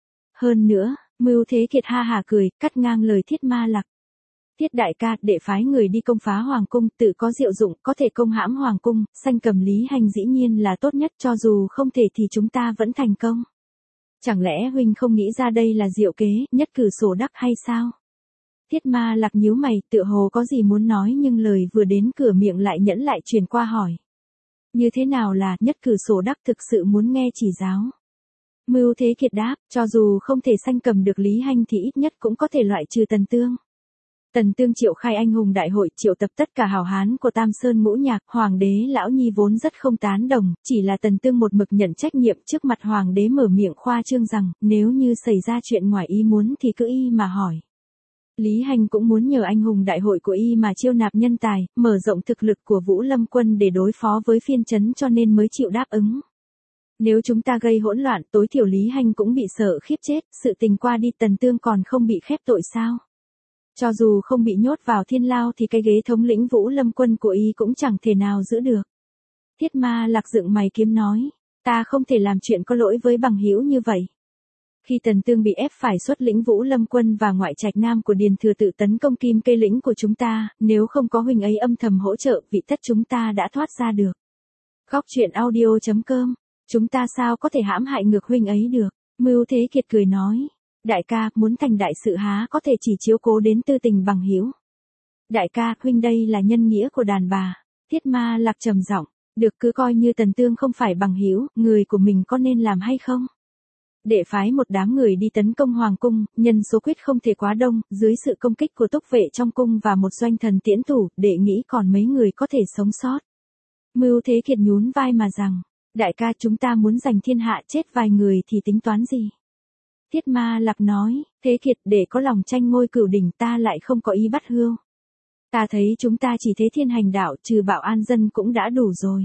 Hơn nữa, Mưu Thế Kiệt ha hà cười, cắt ngang lời Thiết Ma Lạc. Thiết đại ca, để phái người đi công phá hoàng cung, tự có diệu dụng, có thể công hãm hoàng cung, sanh cầm Lý Hành dĩ nhiên là tốt nhất, cho dù không thể thì chúng ta vẫn thành công. Chẳng lẽ huynh không nghĩ ra đây là diệu kế, nhất cử sổ đắc hay sao? Thiết Ma Lạc nhíu mày, tựa hồ có gì muốn nói nhưng lời vừa đến cửa miệng lại nhẫn lại truyền qua hỏi. Như thế nào là nhất cử sổ đắc, thực sự muốn nghe chỉ giáo? Mưu Thế Kiệt đáp, cho dù không thể sanh cầm được Lý Hành thì ít nhất cũng có thể loại trừ Tần Tương. Tần Tương triệu khai anh hùng đại hội, triệu tập tất cả hào hán của Tam Sơn ngũ nhạc, hoàng đế lão nhi vốn rất không tán đồng, chỉ là Tần Tương một mực nhận trách nhiệm trước mặt hoàng đế mở miệng khoa trương rằng, nếu như xảy ra chuyện ngoài ý muốn thì cứ y mà hỏi. Lý Hành cũng muốn nhờ anh hùng đại hội của y mà chiêu nạp nhân tài, mở rộng thực lực của Vũ Lâm quân để đối phó với phiên trấn cho nên mới chịu đáp ứng. Nếu chúng ta gây hỗn loạn, tối thiểu Lý Hành cũng bị sợ khiếp chết, sự tình qua đi Tần Tương còn không bị khép tội sao? Cho dù không bị nhốt vào thiên lao thì cái ghế thống lĩnh Vũ Lâm quân của y cũng chẳng thể nào giữ được. Thiết Ma Lạc dựng mày kiếm nói, ta không thể làm chuyện có lỗi với bằng hữu như vậy. Khi Tần Tương bị ép phải xuất lĩnh Vũ Lâm quân và ngoại trạch nam của Điền Thừa tự tấn công Kim Kê lĩnh của chúng ta, nếu không có huynh ấy âm thầm hỗ trợ, vị tất chúng ta đã thoát ra được. Góc truyện audio chấm com, chúng ta sao có thể hãm hại ngược huynh ấy được? Mưu Thế Kiệt cười nói, đại ca, muốn thành đại sự há có thể chỉ chiếu cố đến tư tình bằng hữu. Đại ca, huynh đây là nhân nghĩa của đàn bà. Thiết Ma Lạc trầm giọng, được, cứ coi như Tần Tương không phải bằng hữu, người của mình có nên làm hay không? Để phái một đám người đi tấn công hoàng cung, nhân số quyết không thể quá đông, dưới sự công kích của túc vệ trong cung và một doanh thần tiễn thủ, để nghĩ còn mấy người có thể sống sót. Mưu Thế Kiệt nhún vai mà rằng, đại ca, chúng ta muốn giành thiên hạ, chết vài người thì tính toán gì? Thiết Ma Lạc nói, Thế Kiệt, để có lòng tranh ngôi cửu đỉnh ta lại không có ý bắt hươu. Ta thấy chúng ta chỉ thế thiên hành đạo, trừ bảo an dân cũng đã đủ rồi.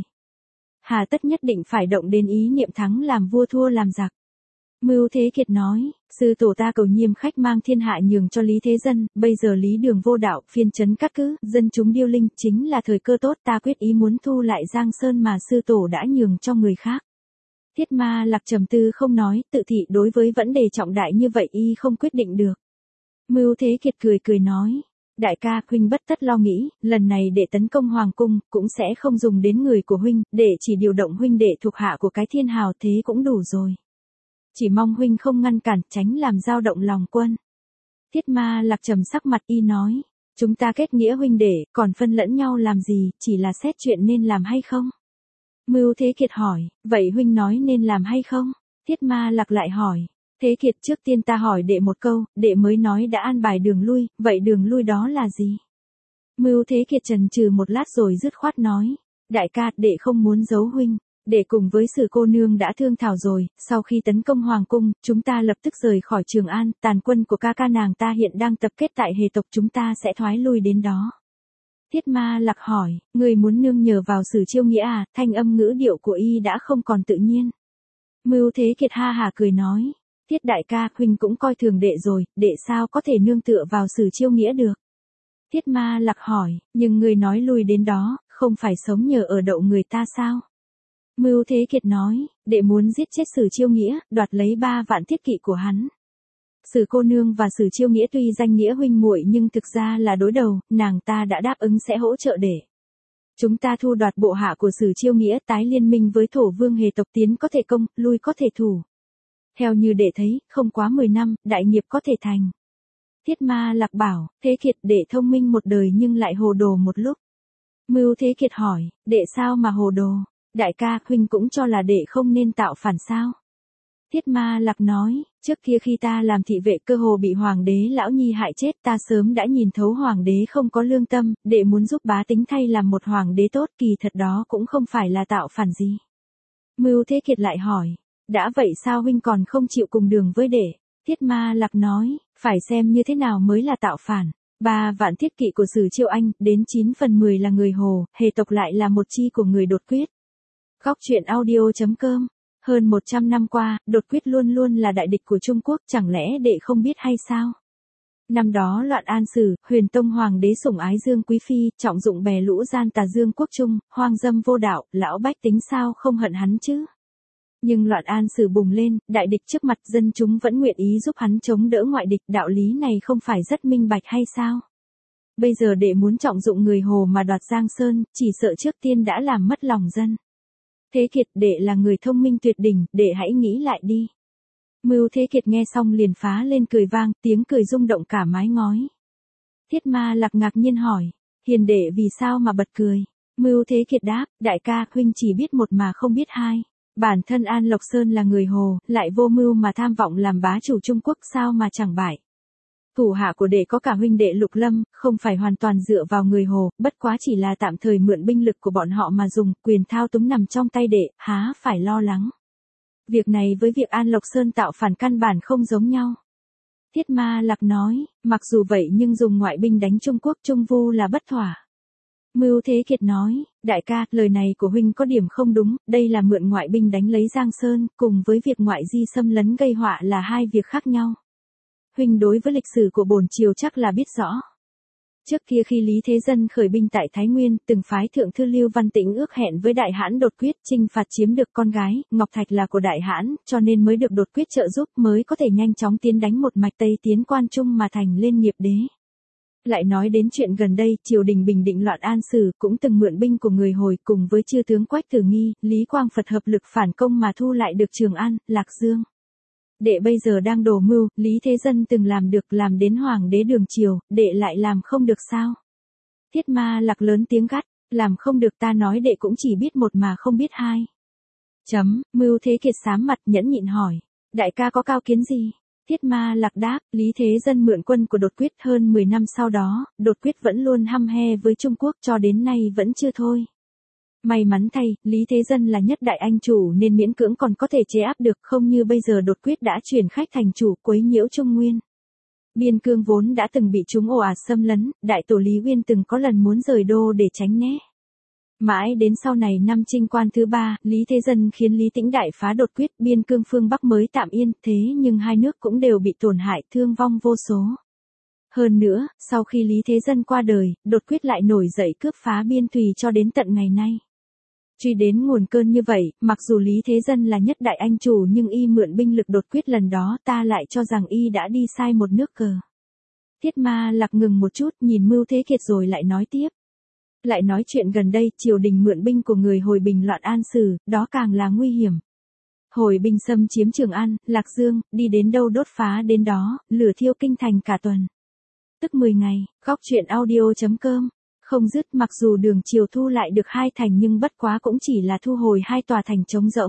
Hà tất nhất định phải động đến ý niệm thắng làm vua thua làm giặc. Mưu Thế Kiệt nói, sư tổ ta cầu nhiêm khách mang thiên hạ nhường cho Lý Thế Dân, bây giờ Lý Đường vô đạo, phiên trấn các cứ, dân chúng điêu linh, chính là thời cơ tốt, ta quyết ý muốn thu lại Giang Sơn mà sư tổ đã nhường cho người khác. Thiết Ma Lạc trầm tư không nói, tự thị đối với vấn đề trọng đại như vậy y không quyết định được. Mưu Thế Kiệt cười cười nói, đại ca, huynh bất tất lo nghĩ, lần này để tấn công hoàng cung, cũng sẽ không dùng đến người của huynh, để chỉ điều động huynh đệ thuộc hạ của cái thiên hào thế cũng đủ rồi. Chỉ mong huynh không ngăn cản, tránh làm dao động lòng quân. Thiết Ma Lạc trầm sắc mặt y nói, chúng ta kết nghĩa huynh đệ, còn phân lẫn nhau làm gì, chỉ là xét chuyện nên làm hay không? Mưu Thế Kiệt hỏi, vậy huynh nói nên làm hay không? Thiết Ma Lạc lại hỏi, Thế Kiệt, trước tiên ta hỏi đệ một câu, đệ mới nói đã an bài đường lui, vậy đường lui đó là gì? Mưu Thế Kiệt chần chừ một lát rồi dứt khoát nói, đại ca, đệ không muốn giấu huynh. Đệ cùng với Sử cô nương đã thương thảo rồi, sau khi tấn công hoàng cung, chúng ta lập tức rời khỏi Trường An, tàn quân của ca ca nàng ta hiện đang tập kết tại Hề tộc, chúng ta sẽ thoái lui đến đó. Thiết Ma Lạc hỏi, người muốn nương nhờ vào Sử Chiêu Nghĩa à? Thanh âm ngữ điệu của y đã không còn tự nhiên. Mưu Thế Kiệt ha hả cười nói, Thiết đại ca, huynh cũng coi thường đệ rồi, đệ sao có thể nương tựa vào Sử Chiêu Nghĩa được? Thiết Ma Lạc hỏi, nhưng người nói lui đến đó, không phải sống nhờ ở đậu người ta sao? Mưu Thế Kiệt nói, đệ muốn giết chết Sử Chiêu Nghĩa, đoạt lấy ba vạn thiết kỵ của hắn. Sử cô nương và Sử Chiêu Nghĩa tuy danh nghĩa huynh muội nhưng thực ra là đối đầu, nàng ta đã đáp ứng sẽ hỗ trợ đệ. Chúng ta thu đoạt bộ hạ của Sử Chiêu Nghĩa, tái liên minh với thổ vương Hề tộc, tiến có thể công, lui có thể thủ. Theo như đệ thấy, không quá mười năm, đại nghiệp có thể thành. Thiết Ma Lạc bảo, Thế Kiệt, đệ thông minh một đời nhưng lại hồ đồ một lúc. Mưu Thế Kiệt hỏi, đệ sao mà hồ đồ? Đại ca, huynh cũng cho là đệ không nên tạo phản sao? Thiết Ma Lạc nói, trước kia khi ta làm thị vệ cơ hồ bị hoàng đế lão nhi hại chết, ta sớm đã nhìn thấu hoàng đế không có lương tâm, đệ muốn giúp bá tính thay làm một hoàng đế tốt, kỳ thật đó cũng không phải là tạo phản gì. Mưu Thế Kiệt lại hỏi, đã vậy sao huynh còn không chịu cùng đường với đệ? Thiết Ma Lạc nói, phải xem như thế nào mới là tạo phản. Ba vạn thiết kỵ của Sử Chiêu Anh, đến chín phần mười là người Hồ, Hề tộc lại là một chi của người Đột Quyết. Góc truyện audio chấm com. Hơn một trăm năm qua, Đột Quyết luôn luôn là đại địch của Trung Quốc, chẳng lẽ đệ không biết hay sao? Năm đó loạn An Sử, Huyền Tông hoàng đế sủng ái Dương Quý Phi, trọng dụng bè lũ gian tà Dương Quốc Trung, hoang dâm vô đạo, lão bách tính sao không hận hắn chứ? Nhưng loạn An Sử bùng lên, đại địch trước mặt, dân chúng vẫn nguyện ý giúp hắn chống đỡ ngoại địch, đạo lý này không phải rất minh bạch hay sao? Bây giờ đệ muốn trọng dụng người Hồ mà đoạt Giang Sơn, chỉ sợ trước tiên đã làm mất lòng dân. Thế Kiệt, đệ là người thông minh tuyệt đỉnh, đệ hãy nghĩ lại đi. Mưu Thế Kiệt nghe xong liền phá lên cười vang, tiếng cười rung động cả mái ngói. Thiết Ma Lạc ngạc nhiên hỏi, hiền đệ vì sao mà bật cười? Mưu Thế Kiệt đáp, đại ca, huynh chỉ biết một mà không biết hai. Bản thân An Lộc Sơn là người Hồ, lại vô mưu mà tham vọng làm bá chủ Trung Quốc, sao mà chẳng bại. Thủ hạ của đệ có cả huynh đệ Lục Lâm, không phải hoàn toàn dựa vào người Hồ, bất quá chỉ là tạm thời mượn binh lực của bọn họ mà dùng, quyền thao túng nằm trong tay đệ, há phải lo lắng. Việc này với việc An Lộc Sơn tạo phản căn bản không giống nhau. Thiết Ma Lạc nói, mặc dù vậy nhưng dùng ngoại binh đánh Trung Quốc Trung Vu là bất thỏa. Mưu Thế Kiệt nói, đại ca, lời này của huynh có điểm không đúng, đây là mượn ngoại binh đánh lấy Giang Sơn, cùng với việc ngoại di xâm lấn gây họa là hai việc khác nhau. Huynh đối với lịch sử của bổn triều chắc là biết rõ. Trước kia khi Lý Thế Dân khởi binh tại Thái Nguyên, từng phái thượng thư Lưu Văn Tĩnh ước hẹn với Đại Hãn Đột Quyết, chinh phạt chiếm được con gái, Ngọc Thạch là của Đại Hãn, cho nên mới được Đột Quyết trợ giúp, mới có thể nhanh chóng tiến đánh một mạch Tây tiến Quan Trung mà thành lên nghiệp đế. Lại nói đến chuyện gần đây, triều đình bình định loạn An Sử, cũng từng mượn binh của người Hồi cùng với chư tướng Quách Tử Nghi, Lý Quang Phật hợp lực phản công mà thu lại được Trường An, Lạc Dương. Đệ bây giờ đang đổ mưu, Lý Thế Dân từng làm được, làm đến hoàng đế đường triều, đệ lại làm không được sao? Thiết Ma Lạc lớn tiếng gắt, làm không được, ta nói đệ cũng chỉ biết một mà không biết hai. Chấm, Mưu Thế Kiệt sám mặt nhẫn nhịn hỏi, đại ca có cao kiến gì? Thiết Ma Lạc đáp, Lý Thế Dân mượn quân của Đột Quyết, hơn mười năm sau đó, Đột Quyết vẫn luôn hăm he với Trung Quốc, cho đến nay vẫn chưa thôi. May mắn thay, Lý Thế Dân là nhất đại anh chủ nên miễn cưỡng còn có thể chế áp được, không như bây giờ Đột Quyết đã chuyển khách thành chủ, quấy nhiễu Trung Nguyên. Biên cương vốn đã từng bị chúng ồ ạt xâm lấn, đại tổ Lý Uyên từng có lần muốn rời đô để tránh né. Mãi đến sau này năm Trinh Quan thứ ba, Lý Thế Dân khiến Lý Tĩnh đại phá Đột Quyết, biên cương phương Bắc mới tạm yên, thế nhưng hai nước cũng đều bị tổn hại, thương vong vô số. Hơn nữa, sau khi Lý Thế Dân qua đời, Đột Quyết lại nổi dậy cướp phá biên thùy cho đến tận ngày nay. Truy đến nguồn cơn như vậy, mặc dù Lý Thế Dân là nhất đại anh chủ nhưng y mượn binh lực Đột Quyết lần đó, ta lại cho rằng y đã đi sai một nước cờ. Thiết Ma Lạc ngừng một chút, nhìn Mưu Thế Kiệt rồi lại nói tiếp. Lại nói chuyện gần đây, triều đình mượn binh của người Hồi bình loạn An Sử, đó càng là nguy hiểm. Hồi binh xâm chiếm Trường An, Lạc Dương, đi đến đâu đốt phá đến đó, lửa thiêu kinh thành cả tuần. Tức mười ngày, góc truyện audio chấm com. Không dứt, mặc dù đường triều thu lại được hai thành nhưng bất quá cũng chỉ là thu hồi hai tòa thành trống rỗng.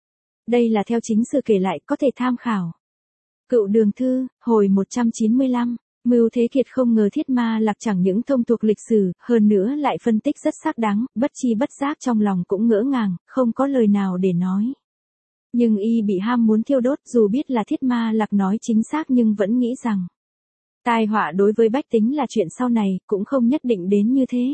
Đây là theo chính sự kể lại, có thể tham khảo. Cựu Đường Thư, hồi một trăm chín mươi lăm. Mưu Thế Kiệt không ngờ Thiết Ma Lạc chẳng những thông thuộc lịch sử, hơn nữa lại phân tích rất xác đáng, bất chi bất giác trong lòng cũng ngỡ ngàng, không có lời nào để nói. Nhưng y bị ham muốn thiêu đốt, dù biết là Thiết Ma Lạc nói chính xác nhưng vẫn nghĩ rằng tai họa đối với bách tính là chuyện sau này, cũng không nhất định đến như thế.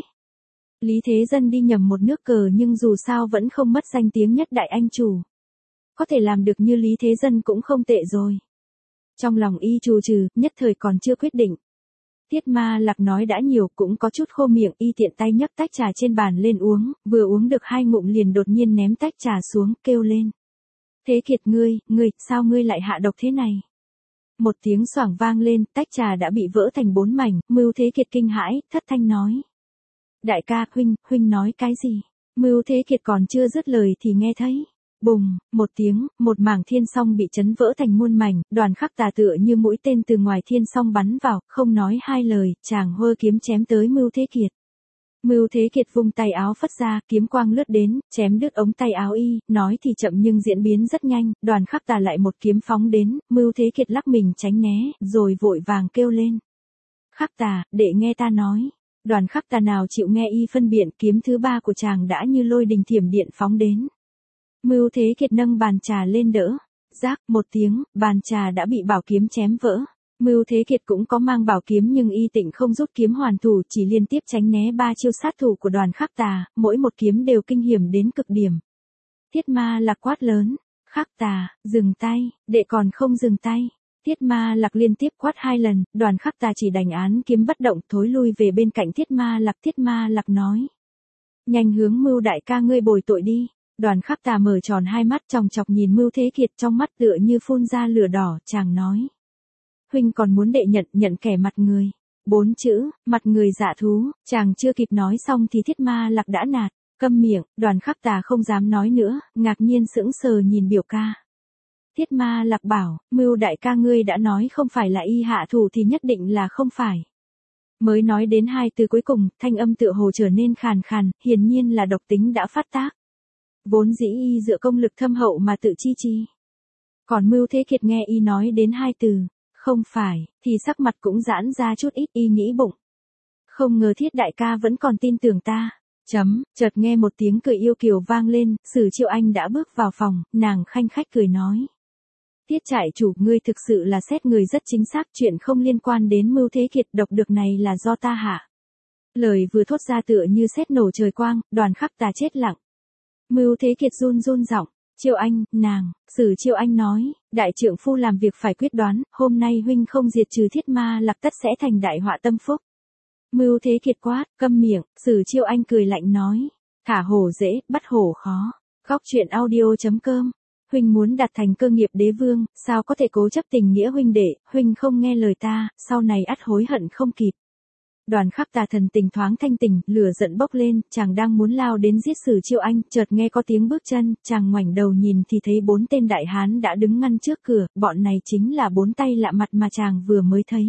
Lý Thế Dân đi nhầm một nước cờ nhưng dù sao vẫn không mất danh tiếng nhất đại anh chủ. Có thể làm được như Lý Thế Dân cũng không tệ rồi. Trong lòng y trù trừ, nhất thời còn chưa quyết định. Thiết Ma Lạc nói đã nhiều, cũng có chút khô miệng, y tiện tay nhấc tách trà trên bàn lên uống, vừa uống được hai ngụm liền đột nhiên ném tách trà xuống, kêu lên. Thế Kiệt ngươi, ngươi, sao ngươi lại hạ độc thế này? Một tiếng xoảng vang lên, tách trà đã bị vỡ thành bốn mảnh, Mưu Thế Kiệt kinh hãi, thất thanh nói. Đại ca, huynh, huynh nói cái gì? Mưu Thế Kiệt còn chưa dứt lời thì nghe thấy. Bùng, một tiếng, một mảng thiên song bị chấn vỡ thành muôn mảnh, Đoàn Khắc Tà tựa như mũi tên từ ngoài thiên song bắn vào, không nói hai lời, chàng hơ kiếm chém tới Mưu Thế Kiệt. Mưu Thế Kiệt vung tay áo phất ra, kiếm quang lướt đến, chém đứt ống tay áo y, nói thì chậm nhưng diễn biến rất nhanh, Đoàn Khắc Tà lại một kiếm phóng đến, Mưu Thế Kiệt lắc mình tránh né, rồi vội vàng kêu lên. Khắc Tà, để nghe ta nói. Đoàn Khắc Tà nào chịu nghe y phân biện, kiếm thứ ba của chàng đã như lôi đình thiểm điện phóng đến. Mưu Thế Kiệt nâng bàn trà lên đỡ, rác một tiếng, bàn trà đã bị bảo kiếm chém vỡ. Mưu Thế Kiệt cũng có mang bảo kiếm nhưng y tịnh không rút kiếm hoàn thủ, chỉ liên tiếp tránh né ba chiêu sát thủ của Đoàn Khắc Tà, mỗi một kiếm đều kinh hiểm đến cực điểm. Thiết Ma Lạc quát lớn, Khắc Tà, dừng tay, đệ còn không dừng tay. Thiết Ma Lạc liên tiếp quát hai lần, Đoàn Khắc Tà chỉ đành án kiếm bất động, thối lui về bên cạnh Thiết Ma Lạc. Thiết Ma Lạc nói, nhanh hướng Mưu đại ca ngươi bồi tội đi. Đoàn Khắc Tà mở tròn hai mắt chòng chọc nhìn Mưu Thế Kiệt, trong mắt tựa như phun ra lửa đỏ, chàng nói. Huynh còn muốn đệ nhận, nhận kẻ mặt người. Bốn chữ, mặt người dạ thú, chàng chưa kịp nói xong thì Thiết Ma Lạc đã nạt, câm miệng, Đoàn Khắc Tà không dám nói nữa, ngạc nhiên sững sờ nhìn biểu ca. Thiết Ma Lạc bảo, Mưu đại ca ngươi đã nói không phải là y hạ thủ thì nhất định là không phải. Mới nói đến hai từ cuối cùng, thanh âm tựa hồ trở nên khàn khàn, hiển nhiên là độc tính đã phát tác. Vốn dĩ y dựa công lực thâm hậu mà tự chi chi. Còn Mưu Thế Kiệt nghe y nói đến hai từ, không phải, thì sắc mặt cũng giãn ra chút ít, y nghĩ bụng. Không ngờ Thiết đại ca vẫn còn tin tưởng ta. Chấm, chợt nghe một tiếng cười yêu kiều vang lên, Sử Chiêu Anh đã bước vào phòng, nàng khanh khách cười nói. Tiết trại chủ, ngươi thực sự là xét người rất chính xác, chuyện không liên quan đến Mưu Thế Kiệt, độc được này là do ta hạ. Lời vừa thốt ra tựa như sét nổ trời quang, Đoàn Khắc Tà chết lặng. Mưu Thế Kiệt run run giọng, Chiêu Anh, nàng, Sử Chiêu Anh nói, đại trượng phu làm việc phải quyết đoán, hôm nay huynh không diệt trừ Thiết Ma Lạc tất sẽ thành đại họa tâm phúc. Mưu Thế Kiệt quát, câm miệng, Sử Chiêu Anh cười lạnh nói, thả hổ dễ, bắt hổ khó. Góc truyện audio chấm com. Huynh muốn đạt thành cơ nghiệp đế vương, sao có thể cố chấp tình nghĩa huynh đệ, huynh không nghe lời ta, sau này ắt hối hận không kịp. Đoàn Khắc Tà thần tình thoáng thanh tỉnh, lửa giận bốc lên, chàng đang muốn lao đến giết Sử Chiêu Anh, chợt nghe có tiếng bước chân, chàng ngoảnh đầu nhìn thì thấy bốn tên đại hán đã đứng ngăn trước cửa, bọn này chính là bốn tay lạ mặt mà chàng vừa mới thấy.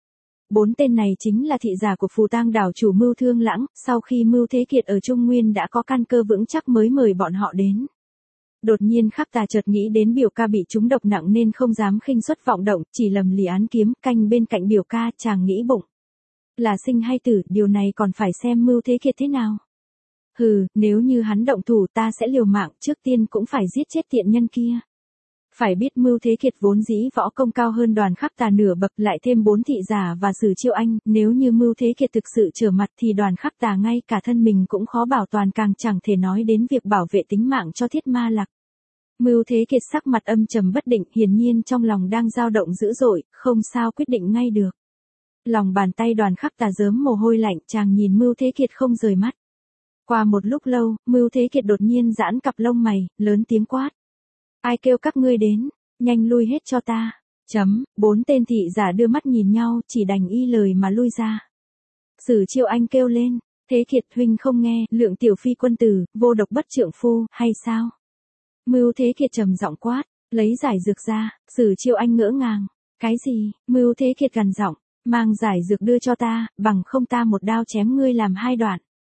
Bốn tên này chính là thị giả của Phù Tang đảo chủ Mưu Thương Lãng, sau khi Mưu Thế Kiệt ở Trung Nguyên đã có căn cơ vững chắc mới mời bọn họ đến. Đột nhiên Khắc Tà chợt nghĩ đến biểu ca bị trúng độc nặng nên không dám khinh suất vọng động, chỉ lầm lì án kiếm, canh bên cạnh biểu ca, chàng nghĩ bụng. Là sinh hay tử, điều này còn phải xem Mưu Thế Kiệt thế nào. Hừ, nếu như hắn động thủ ta sẽ liều mạng, trước tiên cũng phải giết chết tiện nhân kia. Phải biết Mưu Thế Kiệt vốn dĩ võ công cao hơn Đoàn Khắc Tà nửa bậc, lại thêm bốn thị giả và Sử Chiêu Anh, nếu như Mưu Thế Kiệt thực sự trở mặt thì Đoàn Khắc Tà ngay cả thân mình cũng khó bảo toàn, càng chẳng thể nói đến việc bảo vệ tính mạng cho Thiết Ma Lạc. Mưu Thế Kiệt sắc mặt âm trầm bất định, hiển nhiên trong lòng đang dao động dữ dội, không sao quyết định ngay được. Lòng bàn tay Đoàn Khắc Tà rớm mồ hôi lạnh, chàng nhìn Mưu Thế Kiệt không rời mắt. Qua một lúc lâu, Mưu Thế Kiệt đột nhiên giãn cặp lông mày, lớn tiếng quát. Ai kêu các ngươi đến, nhanh lui hết cho ta. Chấm, bốn tên thị giả đưa mắt nhìn nhau, chỉ đành y lời mà lui ra. Sử Chiêu Anh kêu lên, Thế Kiệt huynh không nghe, Lượng tiểu phi quân tử, vô độc bất trượng phu, hay sao? Mưu Thế Kiệt trầm giọng quát, lấy giải dược ra. Sử Chiêu Anh ngỡ ngàng, cái gì? Mưu Thế Kiệt gằn giọng, mang giải dược đưa cho ta, bằng không ta một đao chém ngươi làm hai đoạn.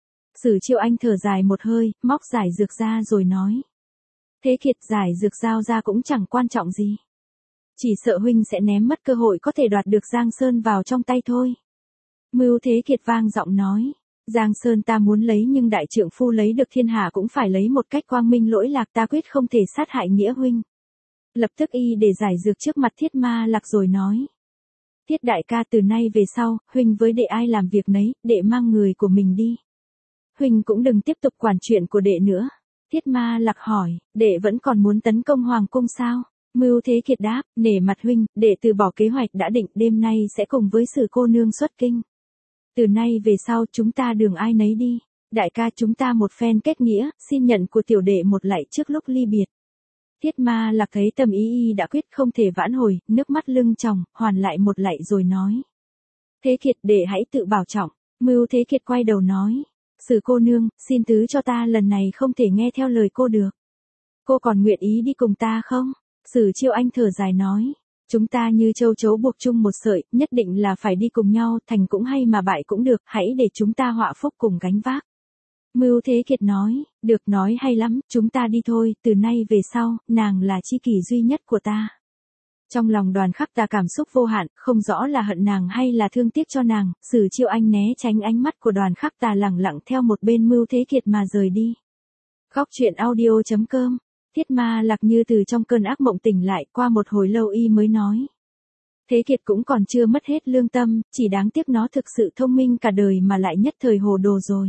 Sử Chiêu Anh thở dài một hơi, móc giải dược ra rồi nói. Thế Kiệt, giải dược giao ra cũng chẳng quan trọng gì. Chỉ sợ huynh sẽ ném mất cơ hội có thể đoạt được Giang Sơn vào trong tay thôi. Mưu Thế Kiệt vang giọng nói. Giang Sơn ta muốn lấy nhưng đại trượng phu lấy được thiên hạ cũng phải lấy một cách quang minh lỗi lạc, ta quyết không thể sát hại nghĩa huynh. Lập tức y để giải dược trước mặt Thiết Ma Lạc rồi nói. Thiết đại ca, từ nay về sau, huynh với đệ ai làm việc nấy, đệ mang người của mình đi. Huynh cũng đừng tiếp tục quản chuyện của đệ nữa. Thiết Ma Lạc hỏi, đệ vẫn còn muốn tấn công hoàng cung sao? Mưu Thế Kiệt đáp, nể mặt huynh, đệ từ bỏ kế hoạch đã định, đêm nay sẽ cùng với Sử cô nương xuất kinh. Từ nay về sau chúng ta đường ai nấy đi. Đại ca, chúng ta một phen kết nghĩa, xin nhận của tiểu đệ một lạy trước lúc ly biệt. Thiết Ma Lạc thấy tâm ý y đã quyết không thể vãn hồi, nước mắt lưng tròng, hoàn lại một lạy rồi nói. Thế Kiệt, đệ hãy tự bảo trọng. Mưu Thế Kiệt quay đầu nói. Sử cô nương, xin thứ cho ta lần này không thể nghe theo lời cô được. Cô còn nguyện ý đi cùng ta không? Sử Chiêu Anh thở dài nói. Chúng ta như châu chấu buộc chung một sợi, nhất định là phải đi cùng nhau, thành cũng hay mà bại cũng được, hãy để chúng ta họa phúc cùng gánh vác. Mưu Thế Kiệt nói, được, nói hay lắm, chúng ta đi thôi, từ nay về sau, nàng là tri kỷ duy nhất của ta. Trong lòng Đoàn Khắc Tà cảm xúc vô hạn, không rõ là hận nàng hay là thương tiếc cho nàng, Sử Chiêu Anh né tránh ánh mắt của Đoàn Khắc Tà, lẳng lặng theo một bên Mưu Thế Kiệt mà rời đi. Góc truyện audio chấm com. Thiết Ma Lạc như từ trong cơn ác mộng tỉnh lại, qua một hồi lâu y mới nói. Thế Kiệt cũng còn chưa mất hết lương tâm, chỉ đáng tiếc nó thực sự thông minh cả đời mà lại nhất thời hồ đồ rồi.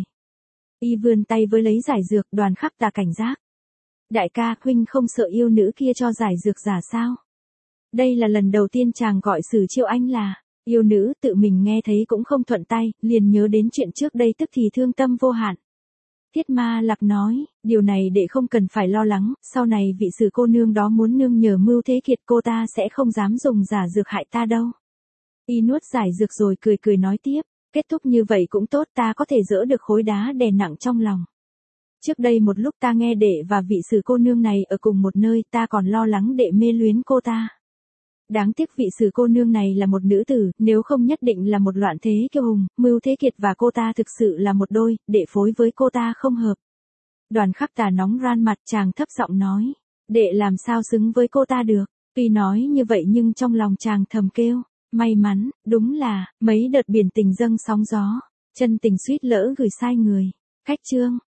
Y vươn tay với lấy giải dược, Đoàn Khắc Tà cảnh giác. Đại ca, huynh không sợ yêu nữ kia cho giải dược giả sao? Đây là lần đầu tiên chàng gọi Sử Chiêu Anh là yêu nữ, tự mình nghe thấy cũng không thuận tay, liền nhớ đến chuyện trước đây tức thì thương tâm vô hạn. Thiết Ma Lạc nói, điều này đệ không cần phải lo lắng, sau này vị Sử cô nương đó muốn nương nhờ Mưu Thế Kiệt, cô ta sẽ không dám dùng giả dược hại ta đâu. Y nuốt giải dược rồi cười cười nói tiếp, kết thúc như vậy cũng tốt, ta có thể dỡ được khối đá đè nặng trong lòng. Trước đây một lúc ta nghe đệ và vị Sử cô nương này ở cùng một nơi, ta còn lo lắng đệ mê luyến cô ta. Đáng tiếc vị Sử cô nương này là một nữ tử, nếu không nhất định là một loạn thế kiêu hùng, Mưu Thế Kiệt và cô ta thực sự là một đôi, đệ phối với cô ta không hợp. Đoàn Khắc Tà nóng ran mặt, chàng thấp giọng nói, đệ làm sao xứng với cô ta được. Tuy nói như vậy nhưng trong lòng chàng thầm kêu, may mắn, đúng là, mấy đợt biển tình dâng sóng gió, chân tình suýt lỡ gửi sai người. Khách chương.